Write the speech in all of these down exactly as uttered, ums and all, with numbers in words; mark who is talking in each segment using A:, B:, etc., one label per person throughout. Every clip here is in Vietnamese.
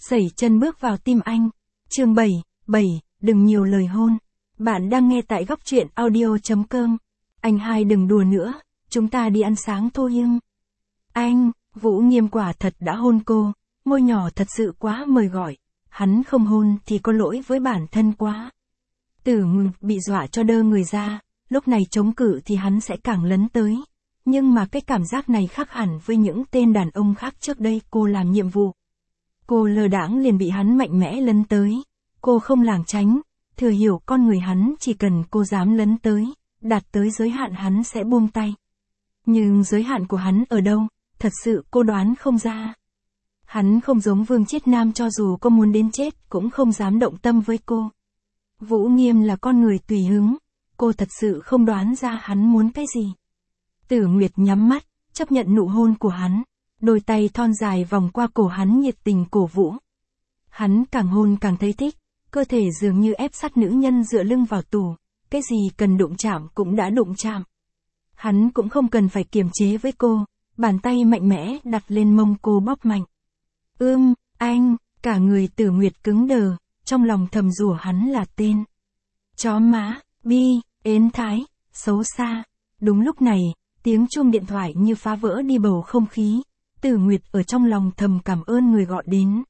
A: Sẩy chân bước vào tim anh. Chương bảy, bảy, đừng nhiều lời hôn. Bạn đang nghe tại góc truyện audio chấm com. Anh hai đừng đùa nữa, chúng ta đi ăn sáng thôi ưng. Anh, Vũ Nghiêm quả thật đã hôn cô, môi nhỏ thật sự quá mời gọi. Hắn không hôn thì có lỗi với bản thân quá. Tử Ngực bị dọa cho đơ người ra, lúc này chống cự thì hắn sẽ càng lấn tới. Nhưng mà cái cảm giác này khác hẳn với những tên đàn ông khác trước đây cô làm nhiệm vụ. Cô lơ đãng liền bị hắn mạnh mẽ lấn tới. Cô không lảng tránh, thừa hiểu con người hắn chỉ cần cô dám lấn tới, đạt tới giới hạn hắn sẽ buông tay. Nhưng giới hạn của hắn ở đâu, thật sự cô đoán không ra. Hắn không giống Vương Chiết Nam, cho dù cô muốn đến chết cũng không dám động tâm với cô. Vũ Nghiêm là con người tùy hứng, cô thật sự không đoán ra hắn muốn cái gì. Tử Nguyệt nhắm mắt, chấp nhận nụ hôn của hắn, đôi tay thon dài vòng qua cổ hắn nhiệt tình cổ vũ. Hắn càng hôn càng thấy thích, cơ thể dường như ép sát nữ nhân dựa lưng vào tủ, cái gì cần đụng chạm cũng đã đụng chạm. Hắn cũng không cần phải kiềm chế với cô, bàn tay mạnh mẽ đặt lên mông cô bóp mạnh. Ưm, anh, cả người Tử Nguyệt cứng đờ, trong lòng thầm rủa hắn là tên chó má, bi, ến thái, xấu xa. Đúng lúc này, tiếng chuông điện thoại như phá vỡ đi bầu không khí. Tử Nguyệt ở trong lòng thầm cảm ơn người gọi đến.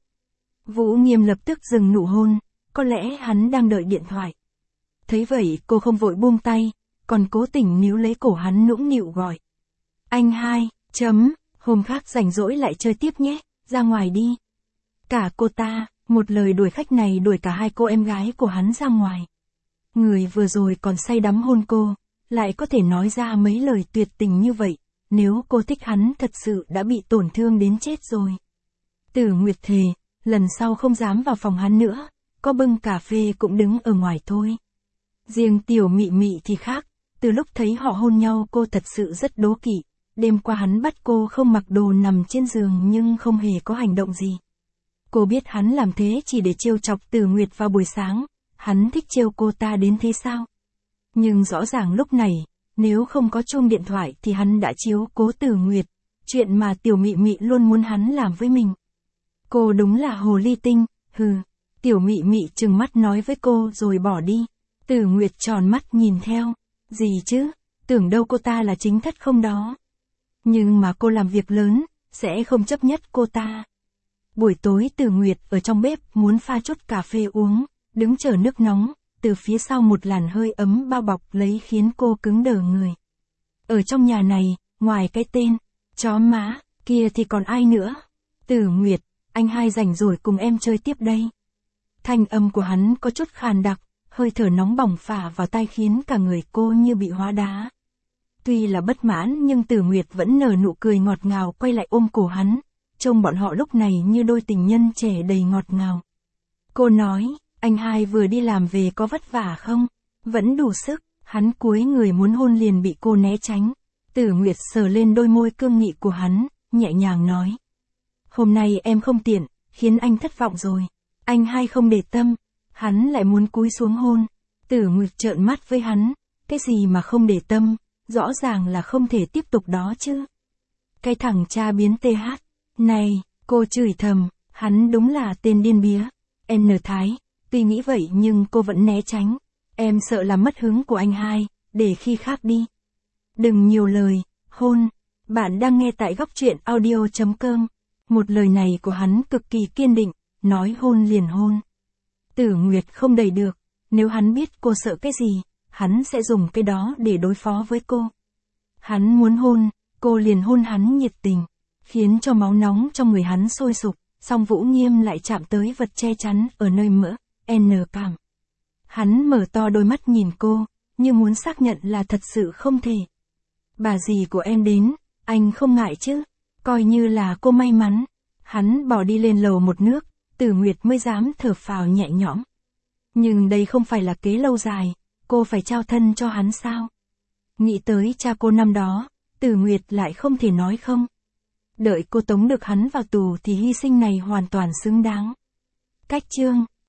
A: Vũ Nghiêm lập tức dừng nụ hôn, có lẽ hắn đang đợi điện thoại. Thấy vậy cô không vội buông tay, còn cố tình níu lấy cổ hắn nũng nịu gọi. Anh hai, chấm, hôm khác rảnh rỗi lại chơi tiếp nhé, ra ngoài đi. Cả cô ta, một lời đuổi khách này đuổi cả hai cô em gái của hắn ra ngoài. Người vừa rồi còn say đắm hôn cô, lại có thể nói ra mấy lời tuyệt tình như vậy, nếu cô thích hắn thật sự đã bị tổn thương đến chết rồi. Tử Nguyệt thề, lần sau không dám vào phòng hắn nữa, có bưng cà phê cũng đứng ở ngoài thôi. Riêng Tiểu Mị Mị thì khác, từ lúc thấy họ hôn nhau cô thật sự rất đố kỵ. Đêm qua hắn bắt cô không mặc đồ nằm trên giường nhưng không hề có hành động gì. Cô biết hắn làm thế chỉ để trêu chọc Tử Nguyệt vào buổi sáng, hắn thích trêu cô ta đến thế sao? Nhưng rõ ràng lúc này, nếu không có chuông điện thoại thì hắn đã chiếu cố Tử Nguyệt, chuyện mà Tiểu Mị Mị luôn muốn hắn làm với mình. Cô đúng là hồ ly tinh, hừ. Tiểu Mị Mị trừng mắt nói với cô rồi bỏ đi. Tử Nguyệt tròn mắt nhìn theo. Gì chứ, tưởng đâu cô ta là chính thất không đó. Nhưng mà cô làm việc lớn, sẽ không chấp nhất cô ta. Buổi tối Tử Nguyệt ở trong bếp muốn pha chút cà phê uống, đứng chờ nước nóng, từ phía sau một làn hơi ấm bao bọc lấy khiến cô cứng đờ người. Ở trong nhà này, ngoài cái tên chó má kia thì còn ai nữa? Tử Nguyệt, anh hai rảnh rồi cùng em chơi tiếp đây. Thanh âm của hắn có chút khàn đặc, hơi thở nóng bỏng phả vào tai khiến cả người cô như bị hóa đá. Tuy là bất mãn nhưng Tử Nguyệt vẫn nở nụ cười ngọt ngào quay lại ôm cổ hắn, trông bọn họ lúc này như đôi tình nhân trẻ đầy ngọt ngào. Cô nói, anh hai vừa đi làm về có vất vả không? Vẫn đủ sức. Hắn cúi người muốn hôn liền bị cô né tránh. Tử Nguyệt sờ lên đôi môi cương nghị của hắn, nhẹ nhàng nói. Hôm nay em không tiện, khiến anh thất vọng rồi. Anh hai không để tâm. Hắn lại muốn cúi xuống hôn. Tử Nguyệt trợn mắt với hắn. Cái gì mà không để tâm, rõ ràng là không thể tiếp tục đó chứ. Cái thằng cha biến tê hát. Này, cô chửi thầm, hắn đúng là tên điên bía. N Thái, tuy nghĩ vậy nhưng cô vẫn né tránh. Em sợ làm mất hứng của anh hai, để khi khác đi. Đừng nhiều lời, hôn. Bạn đang nghe tại góc truyện audio chấm com. Một lời này của hắn cực kỳ kiên định, nói hôn liền hôn. Tử Nguyệt không đẩy được, nếu hắn biết cô sợ cái gì, hắn sẽ dùng cái đó để đối phó với cô. Hắn muốn hôn, cô liền hôn hắn nhiệt tình, khiến cho máu nóng trong người hắn sôi sục, song Vũ Nghiêm lại chạm tới vật che chắn ở nơi mỡ, N cảm. Hắn mở to đôi mắt nhìn cô, như muốn xác nhận là thật sự không thể. Bà dì của em đến, anh không ngại chứ, coi như là cô may mắn. Hắn bỏ đi lên lầu một nước, Tử Nguyệt mới dám thở phào nhẹ nhõm. Nhưng đây không phải là kế lâu dài, cô phải trao thân cho hắn sao? Nghĩ tới cha cô năm đó, Tử Nguyệt lại không thể nói không. Đợi cô tống được hắn vào tù thì hy sinh này hoàn toàn xứng đáng. Cách chương